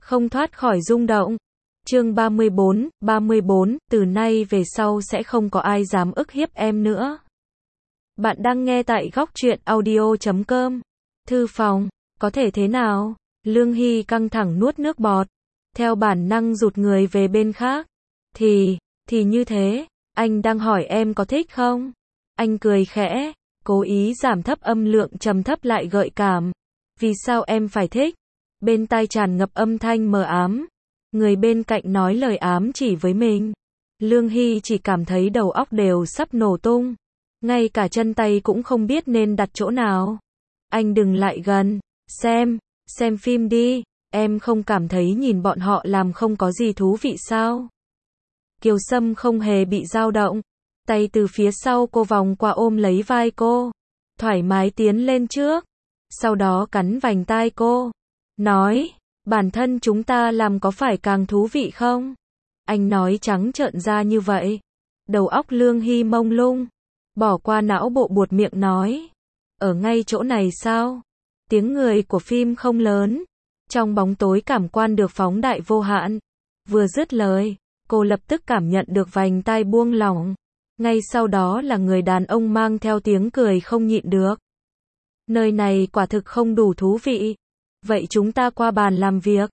không thoát khỏi rung động. Chương 34, từ nay về sau sẽ không có ai dám ức hiếp em nữa. Bạn đang nghe tại góc truyện audio.com. Thư phòng, có thể thế nào? Lương Hy căng thẳng nuốt nước bọt, theo bản năng rụt người về bên khác. Thì như thế, anh đang hỏi em có thích không? Anh cười khẽ, cố ý giảm thấp âm lượng trầm thấp lại gợi cảm. Vì sao em phải thích? Bên tai tràn ngập âm thanh mờ ám. Người bên cạnh nói lời ám chỉ với mình. Lương Hy chỉ cảm thấy đầu óc đều sắp nổ tung. Ngay cả chân tay cũng không biết nên đặt chỗ nào. Anh đừng lại gần. Xem phim đi. Em không cảm thấy nhìn bọn họ làm không có gì thú vị sao? Kiều Sâm không hề bị dao động. Tay từ phía sau cô vòng qua ôm lấy vai cô. Thoải mái tiến lên trước. Sau đó cắn vành tai cô. Nói, bản thân chúng ta làm có phải càng thú vị không? Anh nói trắng trợn ra như vậy. Đầu óc Lương Hy mông lung. Bỏ qua não bộ buột miệng nói. Ở ngay chỗ này sao? Tiếng người của phim không lớn. Trong bóng tối cảm quan được phóng đại vô hạn. Vừa dứt lời, cô lập tức cảm nhận được vành tai buông lỏng. Ngay sau đó là người đàn ông mang theo tiếng cười không nhịn được. Nơi này quả thực không đủ thú vị. Vậy chúng ta qua bàn làm việc.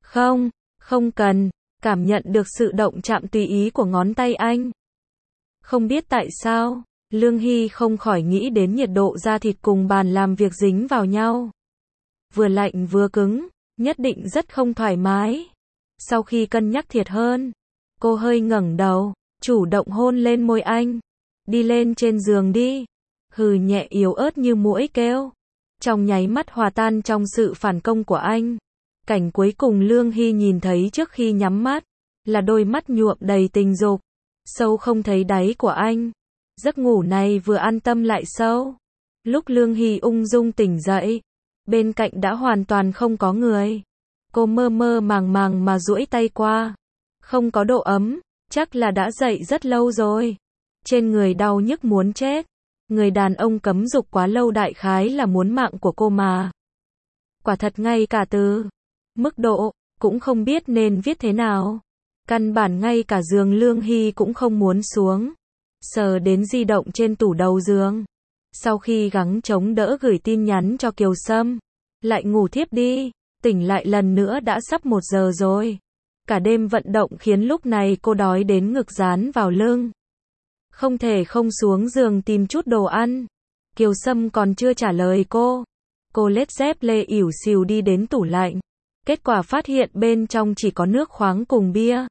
Không cần. Cảm nhận được sự động chạm tùy ý của ngón tay anh. Không biết tại sao, Lương Hy không khỏi nghĩ đến nhiệt độ da thịt cùng bàn làm việc dính vào nhau. Vừa lạnh vừa cứng, nhất định rất không thoải mái. Sau khi cân nhắc thiệt hơn, cô hơi ngẩng đầu, chủ động hôn lên môi anh. Đi lên trên giường đi. Hừ nhẹ yếu ớt như muỗi kêu. Trong nháy mắt hòa tan trong sự phản công của anh. Cảnh cuối cùng Lương Hy nhìn thấy trước khi nhắm mắt, là đôi mắt nhuộm đầy tình dục, sâu không thấy đáy của anh. Giấc ngủ này vừa an tâm lại sâu. Lúc Lương Hy ung dung tỉnh dậy, bên cạnh đã hoàn toàn không có người. Cô mơ mơ màng màng mà duỗi tay qua. Không có độ ấm, chắc là đã dậy rất lâu rồi. Trên người đau nhức muốn chết. Người đàn ông cấm dục quá lâu đại khái là muốn mạng của cô mà. Quả thật ngay cả từ mức độ, cũng không biết nên viết thế nào. Căn bản ngay cả giường Lương Hy cũng không muốn xuống. Sờ đến di động trên tủ đầu giường. Sau khi gắng chống đỡ gửi tin nhắn cho Kiều Sâm. Lại ngủ thiếp đi. Tỉnh lại lần nữa đã sắp 1 giờ rồi. Cả đêm vận động khiến lúc này cô đói đến ngực dán vào lưng. Không thể không xuống giường tìm chút đồ ăn. Kiều Sâm còn chưa trả lời cô. Cô lết dép lê ỉu xìu đi đến tủ lạnh. Kết quả phát hiện bên trong chỉ có nước khoáng cùng bia.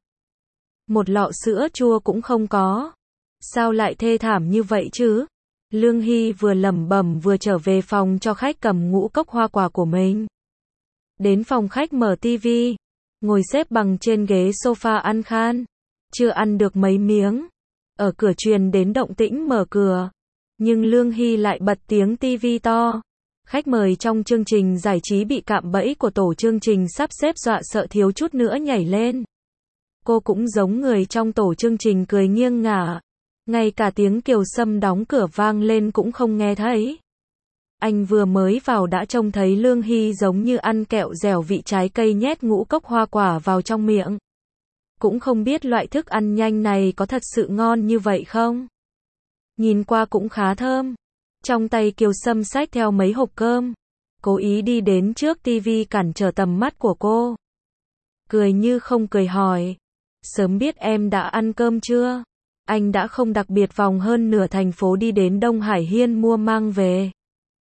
Một lọ sữa chua cũng không có. Sao lại thê thảm như vậy chứ? Lương Hy vừa lẩm bẩm vừa trở về phòng cho khách cầm ngũ cốc hoa quả của mình. Đến phòng khách mở tivi. Ngồi xếp bằng trên ghế sofa ăn khan. Chưa ăn được mấy miếng. Ở cửa truyền đến động tĩnh mở cửa. Nhưng Lương Hy lại bật tiếng tivi to. Khách mời trong chương trình giải trí bị cạm bẫy của tổ chương trình sắp xếp dọa sợ thiếu chút nữa nhảy lên. Cô cũng giống người trong tổ chương trình cười nghiêng ngả. Ngay cả tiếng Kiều Sâm đóng cửa vang lên cũng không nghe thấy. Anh vừa mới vào đã trông thấy Lương Hy giống như ăn kẹo dẻo vị trái cây nhét ngũ cốc hoa quả vào trong miệng. Cũng không biết loại thức ăn nhanh này có thật sự ngon như vậy không? Nhìn qua cũng khá thơm. Trong tay Kiều Sâm xách theo mấy hộp cơm. Cố ý đi đến trước tivi cản trở tầm mắt của cô. Cười như không cười hỏi. Sớm biết em đã ăn cơm chưa? Anh đã không đặc biệt vòng hơn nửa thành phố đi đến Đông Hải Hiên mua mang về.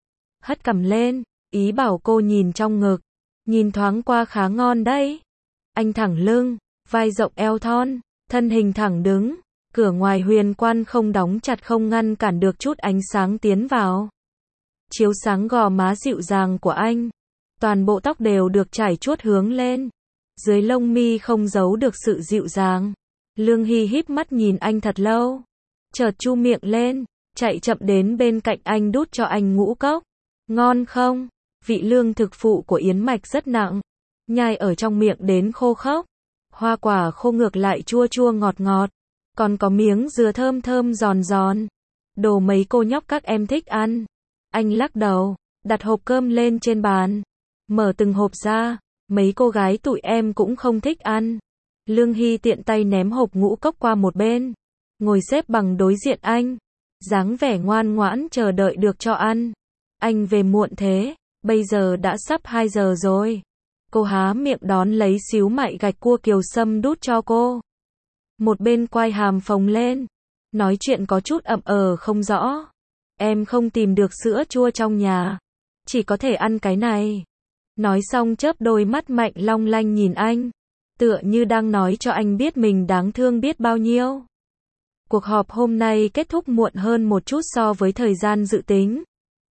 Hất cằm lên, ý bảo cô nhìn trong ngực. Nhìn thoáng qua khá ngon đấy. Anh thẳng lưng, vai rộng eo thon, thân hình thẳng đứng. Cửa ngoài huyền quan không đóng chặt không ngăn cản được chút ánh sáng tiến vào. Chiếu sáng gò má dịu dàng của anh. Toàn bộ tóc đều được trải chuốt hướng lên. Dưới lông mi không giấu được sự dịu dàng. Lương Hy híp mắt nhìn anh thật lâu. Chợt chu miệng lên, chạy chậm đến bên cạnh anh đút cho anh ngũ cốc. Ngon không? Vị lương thực phụ của yến mạch rất nặng. Nhai ở trong miệng đến khô khốc. Hoa quả khô ngược lại chua chua ngọt ngọt. Còn có miếng dừa thơm thơm giòn giòn. Đồ mấy cô nhóc các em thích ăn. Anh lắc đầu, đặt hộp cơm lên trên bàn. Mở từng hộp ra. Mấy cô gái tụi em cũng không thích ăn. Lương Hy tiện tay ném hộp ngũ cốc qua một bên, ngồi xếp bằng đối diện anh, dáng vẻ ngoan ngoãn chờ đợi được cho ăn. Anh về muộn thế, bây giờ đã sắp 2 giờ rồi. Cô há miệng đón lấy xíu mại gạch cua Kiều Sâm đút cho cô. Một bên quai hàm phồng lên, nói chuyện có chút ậm không rõ. Em không tìm được sữa chua trong nhà, chỉ có thể ăn cái này. Nói xong chớp đôi mắt mạnh long lanh nhìn anh, tựa như đang nói cho anh biết mình đáng thương biết bao nhiêu. Cuộc họp hôm nay kết thúc muộn hơn một chút so với thời gian dự tính.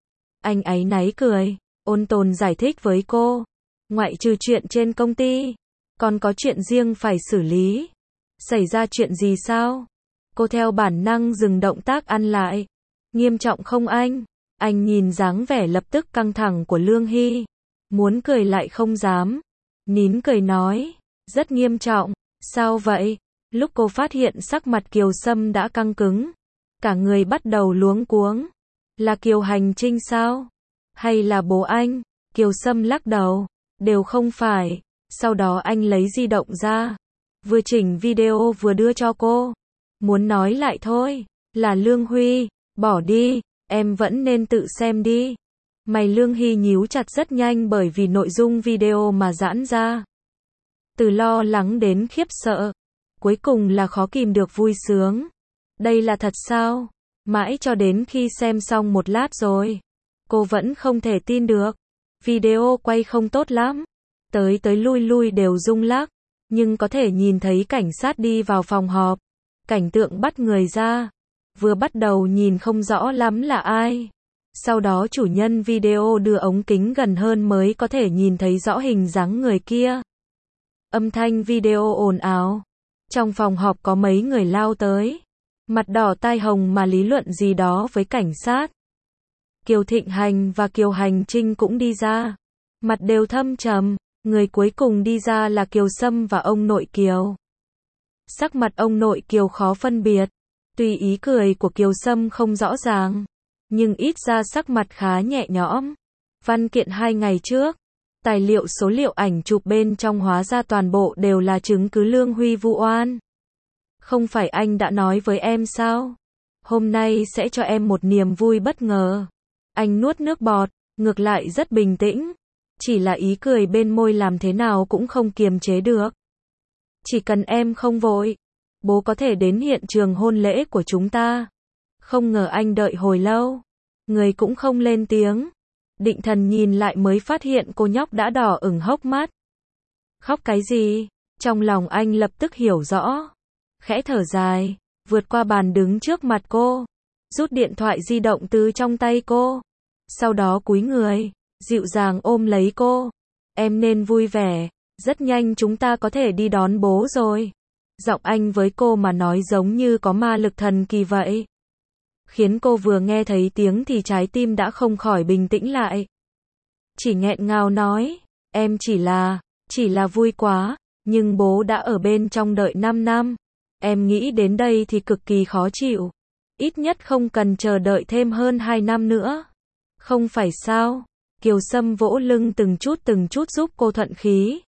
Anh áy náy cười, ôn tồn giải thích với cô. Ngoại trừ chuyện trên công ty, còn có chuyện riêng phải xử lý. Xảy ra chuyện gì sao? Cô theo bản năng dừng động tác ăn lại. Nghiêm trọng không anh? Anh nhìn dáng vẻ lập tức căng thẳng của Lương Hy. Muốn cười lại không dám. Nín cười nói. Rất nghiêm trọng. Sao vậy? Lúc cô phát hiện sắc mặt Kiều Sâm đã căng cứng, cả người bắt đầu luống cuống. Là Kiều Hành Trinh sao? Hay là bố anh? Kiều Sâm lắc đầu. Đều không phải. Sau đó anh lấy di động ra, vừa chỉnh video vừa đưa cho cô. Muốn nói lại thôi. Là Lương Huy. Bỏ đi. Em vẫn nên tự xem đi. Mày Lương Hy nhíu chặt rất nhanh bởi vì nội dung video mà giãn ra. Từ lo lắng đến khiếp sợ, cuối cùng là khó kìm được vui sướng. Đây là thật sao? Mãi cho đến khi xem xong một lát rồi, cô vẫn không thể tin được. Video quay không tốt lắm. Tới lui lui đều rung lắc. Nhưng có thể nhìn thấy cảnh sát đi vào phòng họp. Cảnh tượng bắt người ra. Vừa bắt đầu nhìn không rõ lắm là ai. Sau đó chủ nhân video đưa ống kính gần hơn mới có thể nhìn thấy rõ hình dáng người kia. Âm thanh video ồn ào. Trong phòng họp có mấy người lao tới. Mặt đỏ tai hồng mà lý luận gì đó với cảnh sát. Kiều Thịnh Hành và Kiều Hành Trinh cũng đi ra. Mặt đều thâm trầm. Người cuối cùng đi ra là Kiều Sâm và ông nội Kiều. Sắc mặt ông nội Kiều khó phân biệt. Tuy ý cười của Kiều Sâm không rõ ràng, nhưng ít ra sắc mặt khá nhẹ nhõm. Văn kiện 2 ngày trước, tài liệu số liệu ảnh chụp bên trong hóa ra toàn bộ đều là chứng cứ Lương Huy vu oan. Không phải anh đã nói với em sao? Hôm nay sẽ cho em một niềm vui bất ngờ. Anh nuốt nước bọt, ngược lại rất bình tĩnh. Chỉ là ý cười bên môi làm thế nào cũng không kiềm chế được. Chỉ cần em không vội, bố có thể đến hiện trường hôn lễ của chúng ta. Không ngờ anh đợi hồi lâu. Người cũng không lên tiếng. Định Thần nhìn lại mới phát hiện cô nhóc đã đỏ ửng hốc mắt. Khóc cái gì? Trong lòng anh lập tức hiểu rõ. Khẽ thở dài, vượt qua bàn đứng trước mặt cô, rút điện thoại di động từ trong tay cô. Sau đó cúi người, dịu dàng ôm lấy cô. Em nên vui vẻ, rất nhanh chúng ta có thể đi đón bố rồi. Giọng anh với cô mà nói giống như có ma lực thần kỳ vậy. Khiến cô vừa nghe thấy tiếng thì trái tim đã không khỏi bình tĩnh lại. Chỉ nghẹn ngào nói, em chỉ là vui quá, nhưng bố đã ở bên trong đợi 5 năm. Em nghĩ đến đây thì cực kỳ khó chịu. Ít nhất không cần chờ đợi thêm hơn 2 năm nữa. Không phải sao? Kiều Sâm vỗ lưng từng chút giúp cô thuận khí.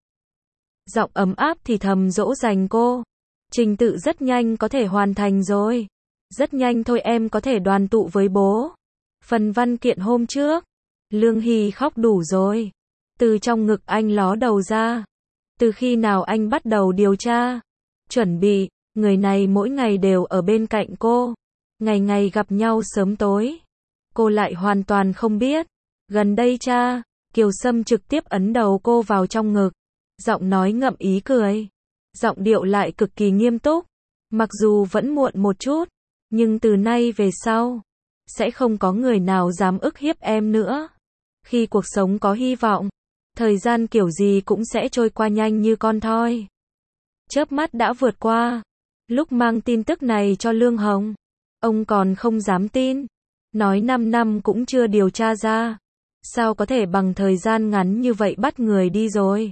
Giọng ấm áp thì thầm dỗ dành cô. Trình tự rất nhanh có thể hoàn thành rồi. Rất nhanh thôi em có thể đoàn tụ với bố. Phần văn kiện hôm trước, Lương Hy khóc đủ rồi. Từ trong ngực anh ló đầu ra. Từ khi nào anh bắt đầu điều tra, chuẩn bị, người này mỗi ngày đều ở bên cạnh cô. Ngày ngày gặp nhau sớm tối. Cô lại hoàn toàn không biết. Gần đây cha, Kiều Sâm trực tiếp ấn đầu cô vào trong ngực. Giọng nói ngậm ý cười. Giọng điệu lại cực kỳ nghiêm túc. Mặc dù vẫn muộn một chút, nhưng từ nay về sau, sẽ không có người nào dám ức hiếp em nữa. Khi cuộc sống có hy vọng, thời gian kiểu gì cũng sẽ trôi qua nhanh như con thoi. Chớp mắt đã vượt qua. Lúc mang tin tức này cho Lương Hồng, ông còn không dám tin. Nói 5 năm cũng chưa điều tra ra. Sao có thể bằng thời gian ngắn như vậy bắt người đi rồi?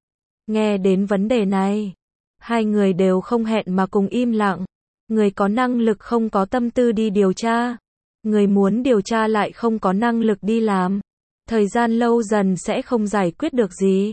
Nghe đến vấn đề này, hai người đều không hẹn mà cùng im lặng. Người có năng lực không có tâm tư đi điều tra. Người muốn điều tra lại không có năng lực đi làm. Thời gian lâu dần sẽ không giải quyết được gì.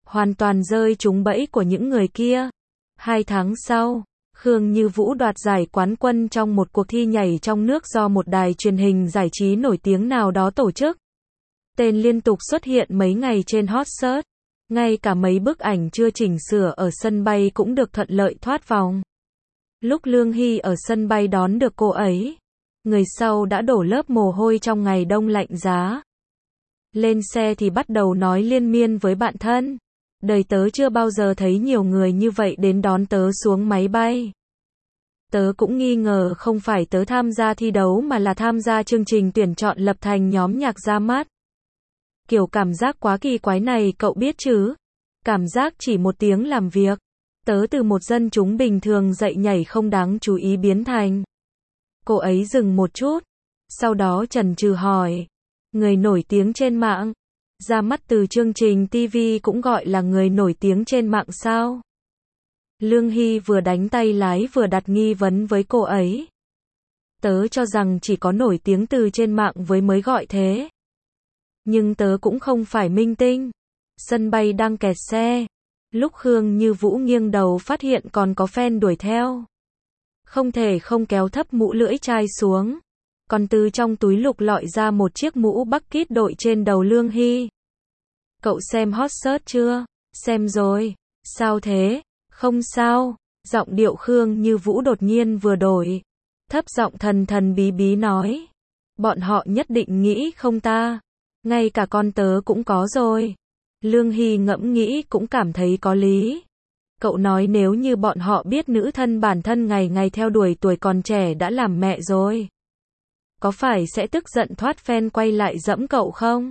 hoàn toàn rơi trúng bẫy của những người kia. 2 tháng sau, Khương Như Vũ đoạt giải quán quân trong một cuộc thi nhảy trong nước do một đài truyền hình giải trí nổi tiếng nào đó tổ chức. Tên liên tục xuất hiện mấy ngày trên hot search. Ngay cả mấy bức ảnh chưa chỉnh sửa ở sân bay cũng được thuận lợi thoát vòng. Lúc Lương Hy ở sân bay đón được cô ấy, người sau đã đổ lớp mồ hôi trong ngày đông lạnh giá. Lên xe thì bắt đầu nói liên miên với bạn thân. Đời tớ chưa bao giờ thấy nhiều người như vậy đến đón tớ xuống máy bay. Tớ cũng nghi ngờ không phải tớ tham gia thi đấu mà là tham gia chương trình tuyển chọn lập thành nhóm nhạc ra mắt. Kiểu cảm giác quá kỳ quái này cậu biết chứ? Cảm giác chỉ 1 tiếng làm việc, tớ từ một dân chúng bình thường dậy nhảy không đáng chú ý biến thành. Cô ấy dừng một chút, sau đó chần chừ hỏi. Người nổi tiếng trên mạng, ra mắt từ chương trình TV cũng gọi là người nổi tiếng trên mạng sao? Lương Hy vừa đánh tay lái vừa đặt nghi vấn với cô ấy. Tớ cho rằng chỉ có nổi tiếng từ trên mạng với mới gọi thế. Nhưng tớ cũng không phải minh tinh. Sân bay đang kẹt xe. Lúc Khương Như Vũ nghiêng đầu phát hiện còn có fan đuổi theo. Không thể không kéo thấp mũ lưỡi chai xuống. Còn từ trong túi lục lọi ra một chiếc mũ bucket đội trên đầu Lương Hy. Cậu xem hot search chưa? Xem rồi. Sao thế? Không sao. Giọng điệu Khương Như Vũ đột nhiên vừa đổi. Thấp giọng thần thần bí bí nói. Bọn họ nhất định nghĩ không ta. Ngay cả con tớ cũng có rồi. Lương Hy ngẫm nghĩ cũng cảm thấy có lý. Cậu nói nếu như bọn họ biết nữ thân bản thân ngày ngày theo đuổi tuổi còn trẻ đã làm mẹ rồi. Có phải sẽ tức giận thoát fan quay lại dẫm cậu không?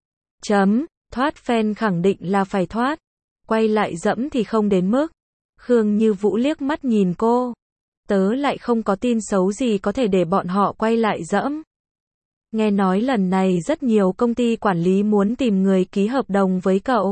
Thoát fan khẳng định là phải thoát. Quay lại dẫm thì không đến mức. Khương Như Vũ liếc mắt nhìn cô. Tớ lại không có tin xấu gì có thể để bọn họ quay lại dẫm. Nghe nói lần này rất nhiều công ty quản lý muốn tìm người ký hợp đồng với cậu.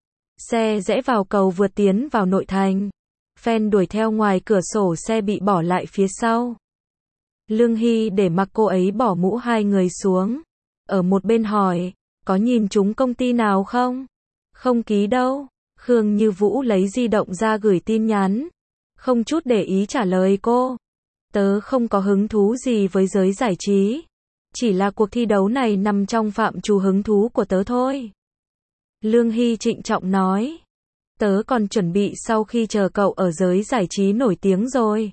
Xe rẽ vào cầu vượt tiến vào nội thành. Fan đuổi theo ngoài cửa sổ xe bị bỏ lại phía sau. Lương Hy để mặc cô ấy bỏ mũ 2 người xuống. Ở một bên hỏi, có nhìn chúng công ty nào không? Không ký đâu. Khương Như Vũ lấy di động ra gửi tin nhắn. Không chút để ý trả lời cô. Tớ không có hứng thú gì với giới giải trí. Chỉ là cuộc thi đấu này nằm trong phạm trù hứng thú của tớ thôi. Lương Hy trịnh trọng nói. Tớ còn chuẩn bị sau khi chờ cậu ở giới giải trí nổi tiếng rồi.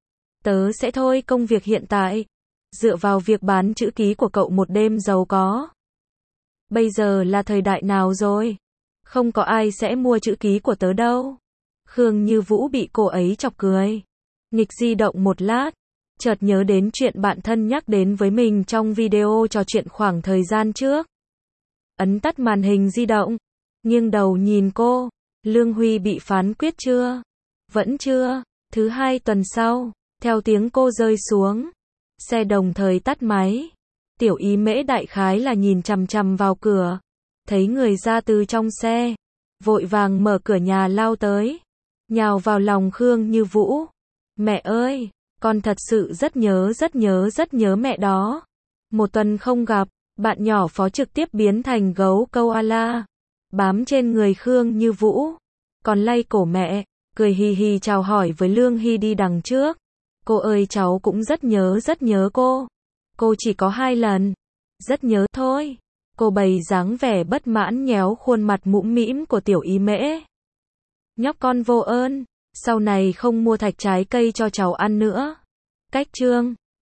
Tớ sẽ thôi công việc hiện tại. Dựa vào việc bán chữ ký của cậu một đêm giàu có. Bây giờ là thời đại nào rồi? Không có ai sẽ mua chữ ký của tớ đâu. Khương Như Vũ bị cô ấy chọc cười. Nghịch di động một lát. Chợt nhớ đến chuyện bạn thân nhắc đến với mình trong video trò chuyện khoảng thời gian trước. Ấn tắt màn hình di động. Nghiêng đầu nhìn cô. Lương Huy bị phán quyết chưa? Vẫn chưa. Thứ 2 tuần sau. Theo tiếng cô rơi xuống. Xe đồng thời tắt máy. Tiểu Ý Mễ đại khái là nhìn chằm chằm vào cửa. Thấy người ra từ trong xe. Vội vàng mở cửa nhà lao tới. Nhào vào lòng Khương Như Vũ. Mẹ ơi! Con thật sự rất nhớ mẹ đó. 1 tuần không gặp, bạn nhỏ Phó trực tiếp biến thành gấu koala. Bám trên người Khương Như Vũ. Còn lay cổ mẹ, cười hì hì chào hỏi với Lương Hy đi đằng trước. Cô ơi cháu cũng rất nhớ cô. Cô chỉ có 2 lần. Rất nhớ thôi. Cô bày dáng vẻ bất mãn nhéo khuôn mặt mũm mĩm của Tiểu Ý Mễ. Nhóc con vô ơn. Sau này không mua thạch trái cây cho cháu ăn nữa. Cách chương